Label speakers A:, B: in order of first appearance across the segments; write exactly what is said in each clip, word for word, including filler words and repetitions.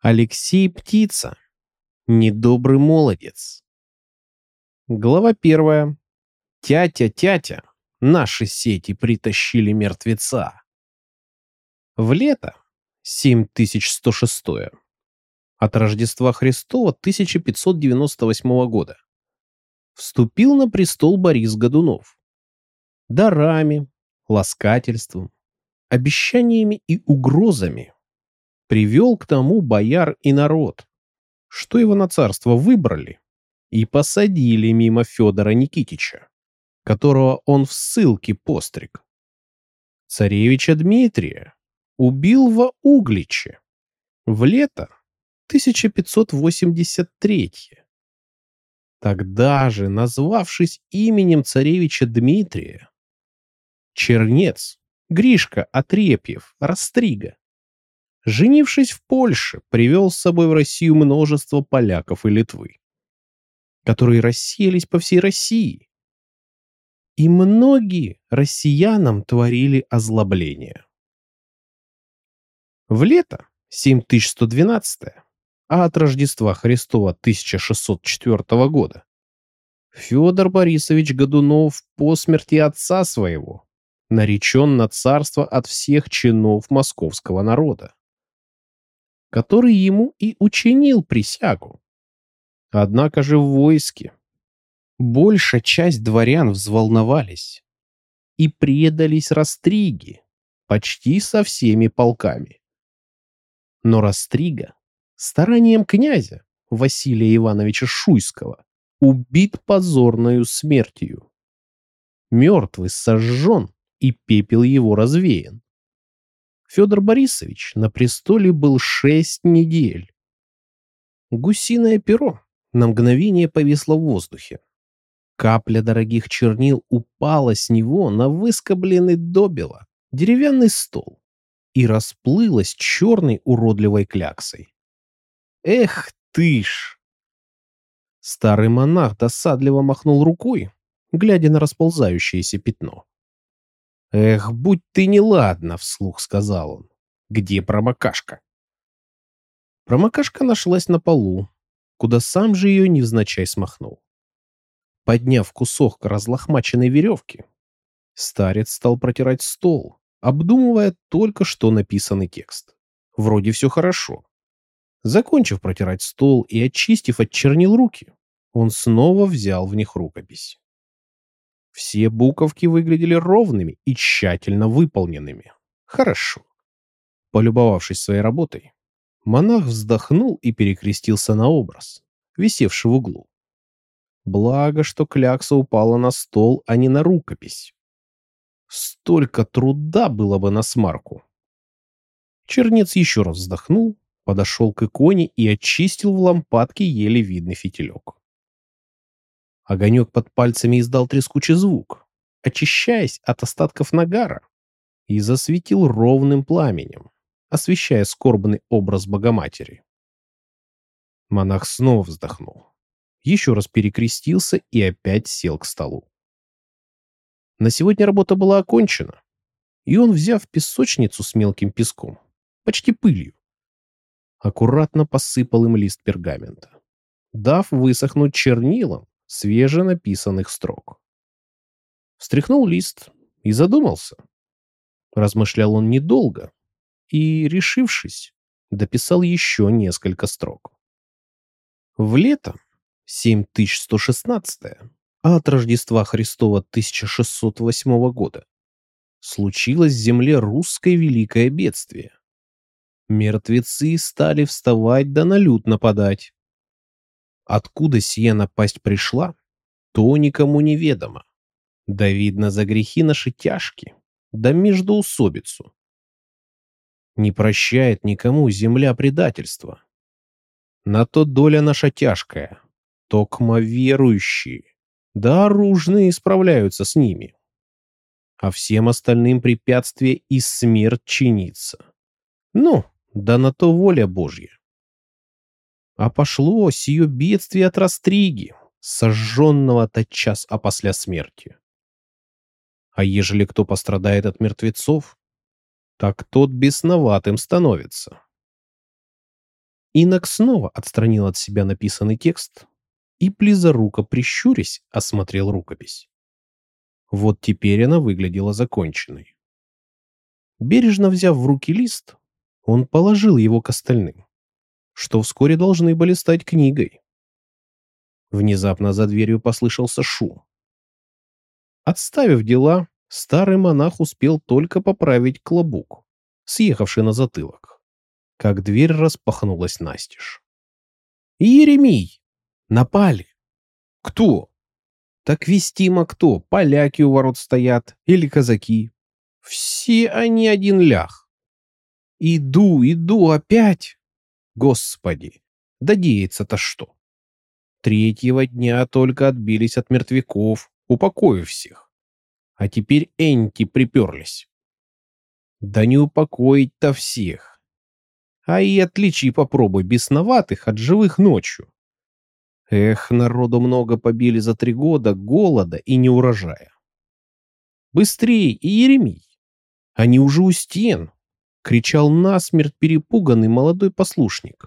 A: Алексей Птица. Недобрый молодец. Глава первая. Тятя-тятя. Наши сети притащили мертвеца. В лето семь тысяч сто шестое от Рождества Христова тысяча пятьсот девяносто восьмого года вступил на престол Борис Годунов. Дарами, ласкательством, обещаниями и угрозами привел к тому бояр и народ, что его на царство выбрали и посадили мимо Федора Никитича, которого он в ссылке постриг. Царевича Дмитрия убил во Угличе в лето тысяча пятьсот восемьдесят третьего. Тогда же, назвавшись именем царевича Дмитрия, чернец Гришка Отрепьев Растрига, женившись в Польше, привел с собой в Россию множество поляков и Литвы, которые рассеялись по всей России. И многие россиянам творили озлобление. В лето семь тысяч сто двенадцатое, а от Рождества Христова тысяча шестьсот четвёртого года, Федор Борисович Годунов по смерти отца своего наречен на царство от всех чинов московского народа, который ему и учинил присягу. Однако же в войске большая часть дворян взволновались и предались Растриге почти со всеми полками. Но Растрига старанием князя Василия Ивановича Шуйского убит позорною смертью. Мертвый сожжен, и пепел его развеян. Федор Борисович на престоле был шесть недель. Гусиное перо на мгновение повисло в воздухе. Капля дорогих чернил упала с него на выскобленный добело деревянный стол и расплылась черной уродливой кляксой. Эх ты ж! Старый монах досадливо махнул рукой, глядя на расползающееся пятно. «Эх, будь ты неладна!» — вслух сказал он. «Где промокашка?» Промокашка нашлась на полу, куда сам же ее невзначай смахнул. Подняв кусок разлохмаченной веревки, старец стал протирать стол, обдумывая только что написанный текст. Вроде все хорошо. Закончив протирать стол и очистив от чернил руки, он снова взял в них рукопись. Все буковки выглядели ровными и тщательно выполненными. Хорошо. Полюбовавшись своей работой, монах вздохнул и перекрестился на образ, висевший в углу. Благо, что клякса упала на стол, а не на рукопись. Столько труда было бы насмарку. Чернец еще раз вздохнул, подошел к иконе и очистил в лампадке еле видный фитилек. Огонек под пальцами издал трескучий звук, очищаясь от остатков нагара, и засветил ровным пламенем, освещая скорбный образ Богоматери. Монах снова вздохнул, еще раз перекрестился и опять сел к столу. На сегодня работа была окончена, и он, взяв песочницу с мелким песком, почти пылью, аккуратно посыпал им лист пергамента, дав высохнуть чернилам свеженаписанных строк. Встряхнул лист и задумался. Размышлял он недолго и, решившись, дописал еще несколько строк. В лето семь тысяч сто шестнадцатое, а от Рождества Христова тысяча шестьсот восьмого года, случилось в земле русское великое бедствие. Мертвецы стали вставать да на люд нападать. Откуда сия напасть пришла, то никому неведомо. Да видно за грехи наши тяжкие, да междоусобицу. Не прощает никому земля предательства. На то доля наша тяжкая, токмо верующие, да оружные справляются с ними. А всем остальным препятствие и смерть чинится. Ну, да на то воля Божья. А пошло сие бедствие от Растриги, сожженного тотчас опосля смерти. А ежели кто пострадает от мертвецов, так тот бесноватым становится. Инок снова отстранил от себя написанный текст и, близоруко прищурясь, осмотрел рукопись. Вот теперь она выглядела законченной. Бережно взяв в руки лист, он положил его к остальным, что вскоре должны были стать книгой. Внезапно за дверью послышался шум. Отставив дела, старый монах успел только поправить клобук, съехавший на затылок, как дверь распахнулась настежь. «Еремий! Напали!» «Кто?» «Так вестимо кто? Поляки у ворот стоят или казаки?» «Все они один лях». «Иду, иду опять!» «Господи! Да деется-то что?» Третьего дня только отбились от мертвяков, упокоив всех. А теперь энти приперлись. Да не упокоить-то всех. А и отличи попробуй бесноватых от живых ночью. Эх, народу много побили за три года голода и неурожая. Быстрей, Иеремий! Они уже у стен! Кричал насмерть перепуганный молодой послушник.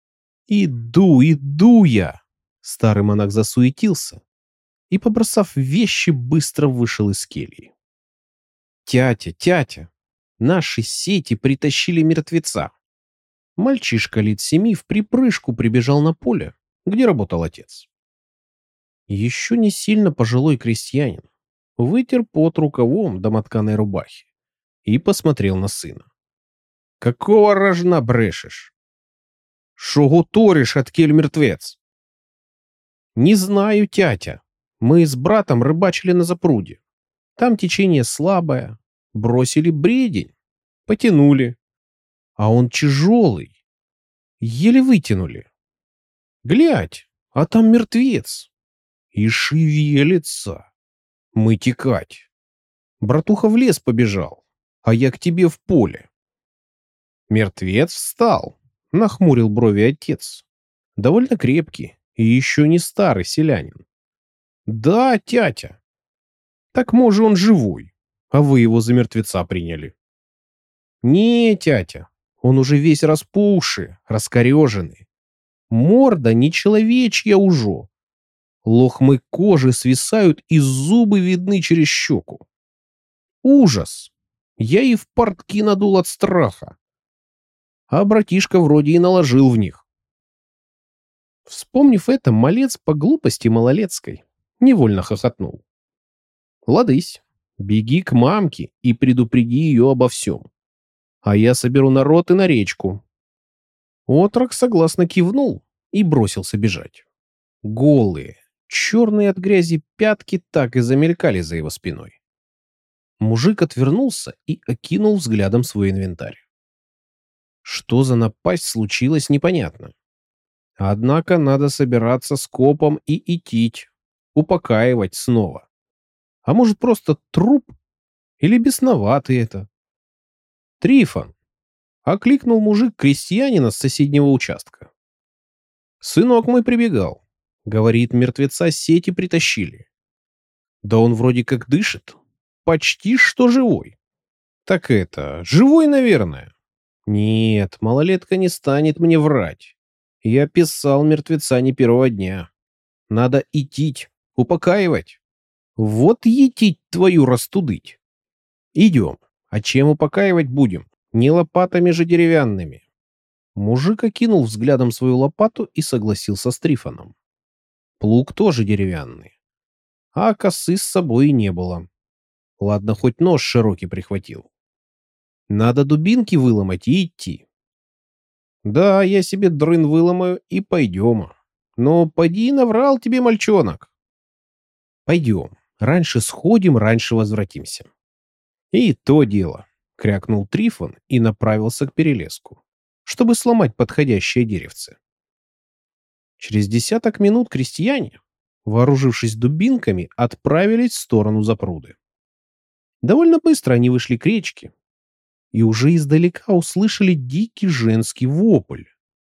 A: Иду, иду я! Старый монах засуетился и, побросав вещи, быстро вышел из кельи. «Тятя, тятя, наши сети притащили мертвеца». Мальчишка лет семи в припрыжку прибежал на поле, где работал отец. Еще не сильно пожилой крестьянин вытер пот рукавом домотканой рубахи и посмотрел на сына. «Какого рожна брешешь? Шо гуторишь, откель мертвец?» «Не знаю, тятя. Мы с братом рыбачили на запруде. Там течение слабое. Бросили бредень. Потянули. А он тяжелый. Еле вытянули. Глядь, а там мертвец. И шевелится. Мы текать. Братуха в лес побежал, а я к тебе в поле». Мертвец встал. Нахмурил брови отец. Довольно крепкий и еще не старый селянин. «Да, тятя. Так, может, он живой, а вы его за мертвеца приняли». «Не, тятя, он уже весь распухший, раскореженный. Морда не человечья уже. Лохмы кожи свисают, и зубы видны через щеку. Ужас! Я и в портки надул от страха. А братишка вроде и наложил в них». Вспомнив это, малец по глупости малолетской невольно хохотнул. «Ладысь, беги к мамке и предупреди ее обо всем. А я соберу народ и на речку». Отрок согласно кивнул и бросился бежать. Голые, черные от грязи пятки так и замелькали за его спиной. Мужик отвернулся и окинул взглядом свой инвентарь. Что за напасть случилось, непонятно. Однако надо собираться с копом и идти, упокаивать снова. А может, просто труп? Или бесноватый это? «Трифон!» — окликнул мужик крестьянина с соседнего участка. «Сынок мой прибегал. Говорит, мертвеца сети притащили. Да он вроде как дышит. Почти что живой. Так это, живой, наверное. Нет, малолетка не станет мне врать. Я писал мертвеца не первого дня. Надо идти, упокаивать. Вот етить твою растудыть. Идем. А чем упокаивать будем? Не лопатами же деревянными». Мужик окинул взглядом свою лопату и согласился с Трифоном. Плуг тоже деревянный. А косы с собой не было. Ладно, хоть нож широкий прихватил. Надо дубинки выломать и идти. Да, я себе дрын выломаю и пойдем. Но поди наврал тебе мальчонок. Пойдем. Раньше сходим, раньше возвратимся. И то дело, крякнул Трифон и направился к перелеску, чтобы сломать подходящее деревце. Через десяток минут крестьяне, вооружившись дубинками, отправились в сторону запруды. Довольно быстро они вышли к речке и уже издалека услышали дикий женский вопль.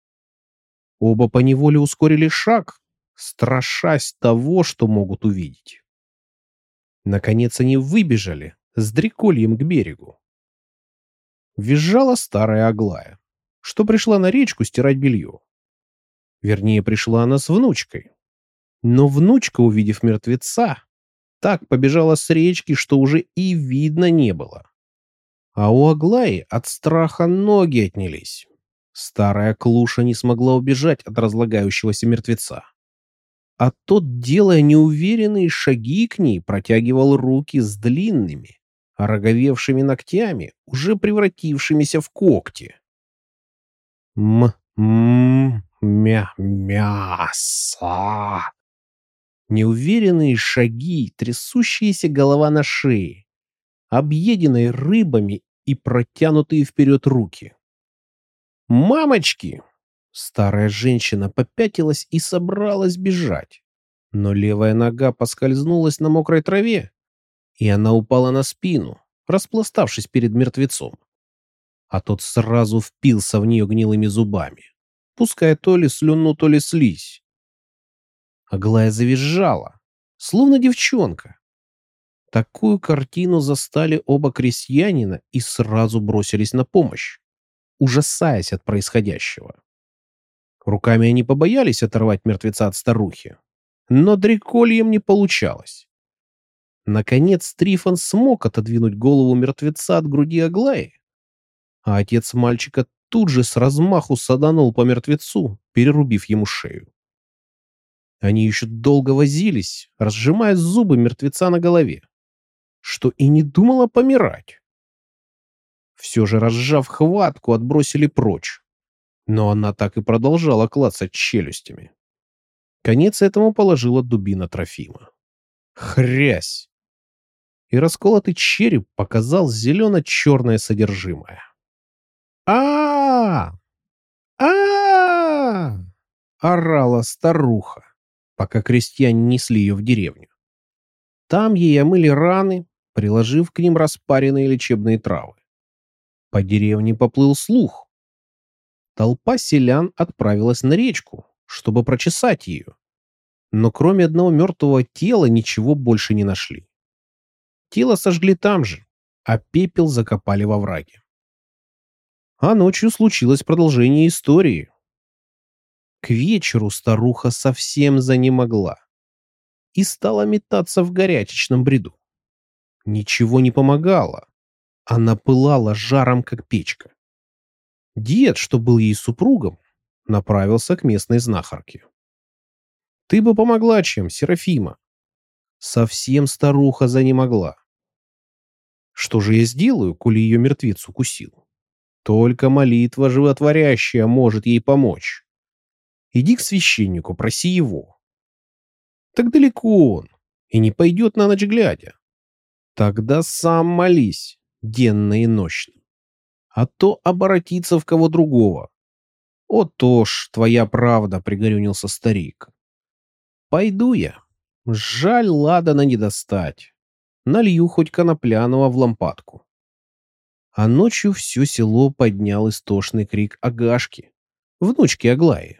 A: Оба поневоле ускорили шаг, страшась того, что могут увидеть. Наконец они выбежали с дрекольем к берегу. Визжала старая Аглая. что пришла на речку стирать белье. Вернее, пришла она с внучкой. Но внучка, увидев мертвеца, так побежала с речки, что уже и видно не было. А у Аглаи от страха ноги отнялись. Старая клуша не смогла убежать от разлагающегося мертвеца. А тот, делая неуверенные шаги к ней, протягивал руки с длинными, ороговевшими ногтями, уже превратившимися в когти. М-м-мя-мясо. Неуверенные шаги, трясущаяся голова на шее, объеденные рыбами и протянутые вперед руки. «Мамочки!» Старая женщина попятилась и собралась бежать, но левая нога поскользнулась на мокрой траве, и она упала на спину, распластавшись перед мертвецом. А тот сразу впился в нее гнилыми зубами, пуская то ли слюну, то ли слизь. Аглая завизжала, словно девчонка. Такую картину застали оба крестьянина и сразу бросились на помощь, ужасаясь от происходящего. Руками они побоялись оторвать мертвеца от старухи, но дрекольем не получалось. Наконец Трифон смог отодвинуть голову мертвеца от груди Аглаи, а отец мальчика тут же с размаху саданул по мертвецу, перерубив ему шею. Они еще долго возились, разжимая зубы мертвеца на голове, что и не думало помирать. Все же, разжав хватку, отбросили прочь, но она так и продолжала клацать челюстями. Конец этому положила дубина Трофима. Хрясь! И расколотый череп показал зелено-черное содержимое. а а а орала старуха, пока крестьяне несли ее в деревню. Там ей омыли раны, приложив к ним распаренные лечебные травы. По деревне поплыл слух. Толпа селян отправилась на речку, чтобы прочесать ее, но кроме одного мертвого тела ничего больше не нашли. Тело сожгли там же, а пепел закопали во враге. А ночью случилось продолжение истории. К вечеру старуха совсем занемогла и стала метаться в горячечном бреду. Ничего не помогало. Она пылала жаром, как печка. Дед, что был ей супругом, направился к местной знахарке. «Ты бы помогла чем, Серафима?» Совсем старуха занемогла. «Что же я сделаю, коли ее мертвец укусил? Только молитва животворящая может ей помочь. Иди к священнику, проси его». «Так далеко он, и не пойдет на ночь глядя». «Тогда сам молись, денно и нощно. А то оборотиться в кого другого». «О, то ж, твоя правда», — пригорюнился старик. «Пойду я. Жаль ладана не достать. Налью хоть конопляного в лампадку». А ночью все село поднял истошный крик Агашки, внучки Аглаи.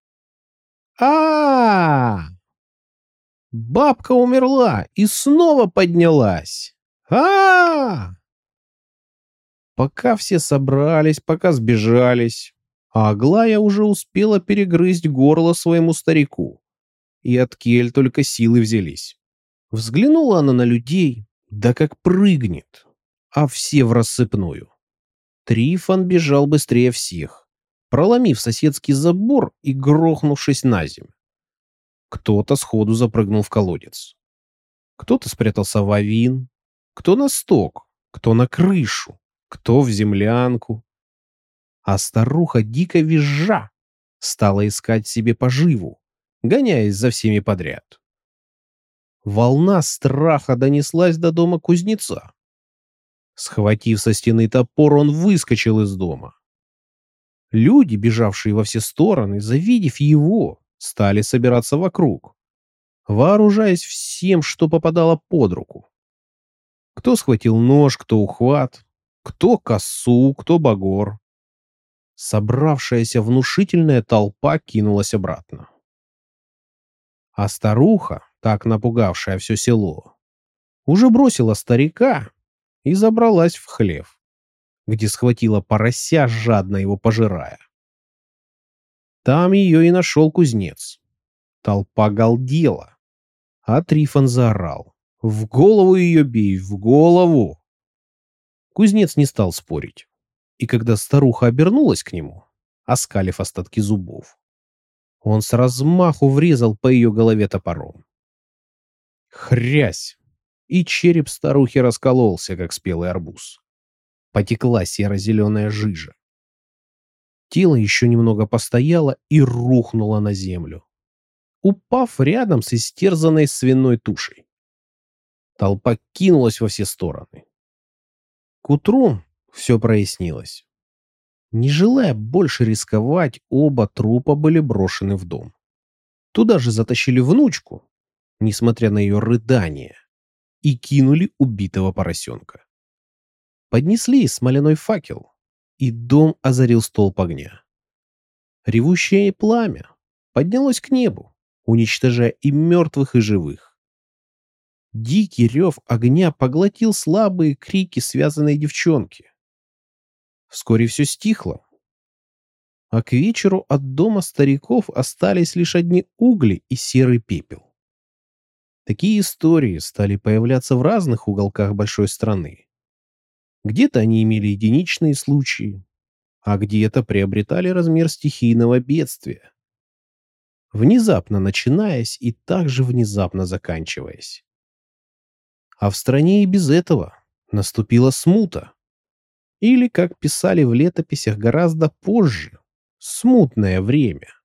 A: а а Бабка умерла и снова поднялась! а а Пока все собрались, пока сбежались, а Аглая уже успела перегрызть горло своему старику. И от кель только силы взялись. Взглянула она на людей, да как прыгнет, а все в рассыпную. Трифон бежал быстрее всех, проломив соседский забор и грохнувшись на землю. Кто-то сходу запрыгнул в колодец. Кто-то спрятался в авин, кто на сток, кто на крышу, кто в землянку. А старуха, дико визжа, стала искать себе поживу, гоняясь за всеми подряд. Волна страха донеслась до дома кузнеца. Схватив со стены топор, он выскочил из дома. Люди, бежавшие во все стороны, завидев его, стали собираться вокруг, вооружаясь всем, что попадало под руку. Кто схватил нож, кто ухват, кто косу, кто багор. Собравшаяся внушительная толпа кинулась обратно. А старуха, так напугавшая все село, уже бросила старика и забралась в хлев. где схватила порося, жадно его пожирая. Там ее и нашел кузнец. Толпа галдела, а Трифон заорал: «В голову ее бей, в голову!» Кузнец не стал спорить, и когда старуха обернулась к нему, оскалив остатки зубов, он с размаху врезал по ее голове топором. Хрясь! И череп старухи раскололся, как спелый арбуз. Потекла серо-зеленая жижа. Тело еще немного постояло и рухнуло на землю, упав рядом с истерзанной свиной тушей. Толпа кинулась во все стороны. К утру все прояснилось. Не желая больше рисковать, оба трупа были брошены в дом. Туда же затащили внучку, несмотря на ее рыдания, и кинули убитого поросенка. Поднесли смоляной факел, и дом озарил столб огня. Ревущее пламя поднялось к небу, уничтожая и мертвых, и живых. Дикий рев огня поглотил слабые крики связанной девчонки. Вскоре все стихло, а к вечеру от дома стариков остались лишь одни угли и серый пепел. Такие истории стали появляться в разных уголках большой страны. Где-то они имели единичные случаи, а где-то приобретали размер стихийного бедствия, внезапно начинаясь и также внезапно заканчиваясь. А в стране и без этого наступила смута, или, как писали в летописях гораздо позже, смутное время.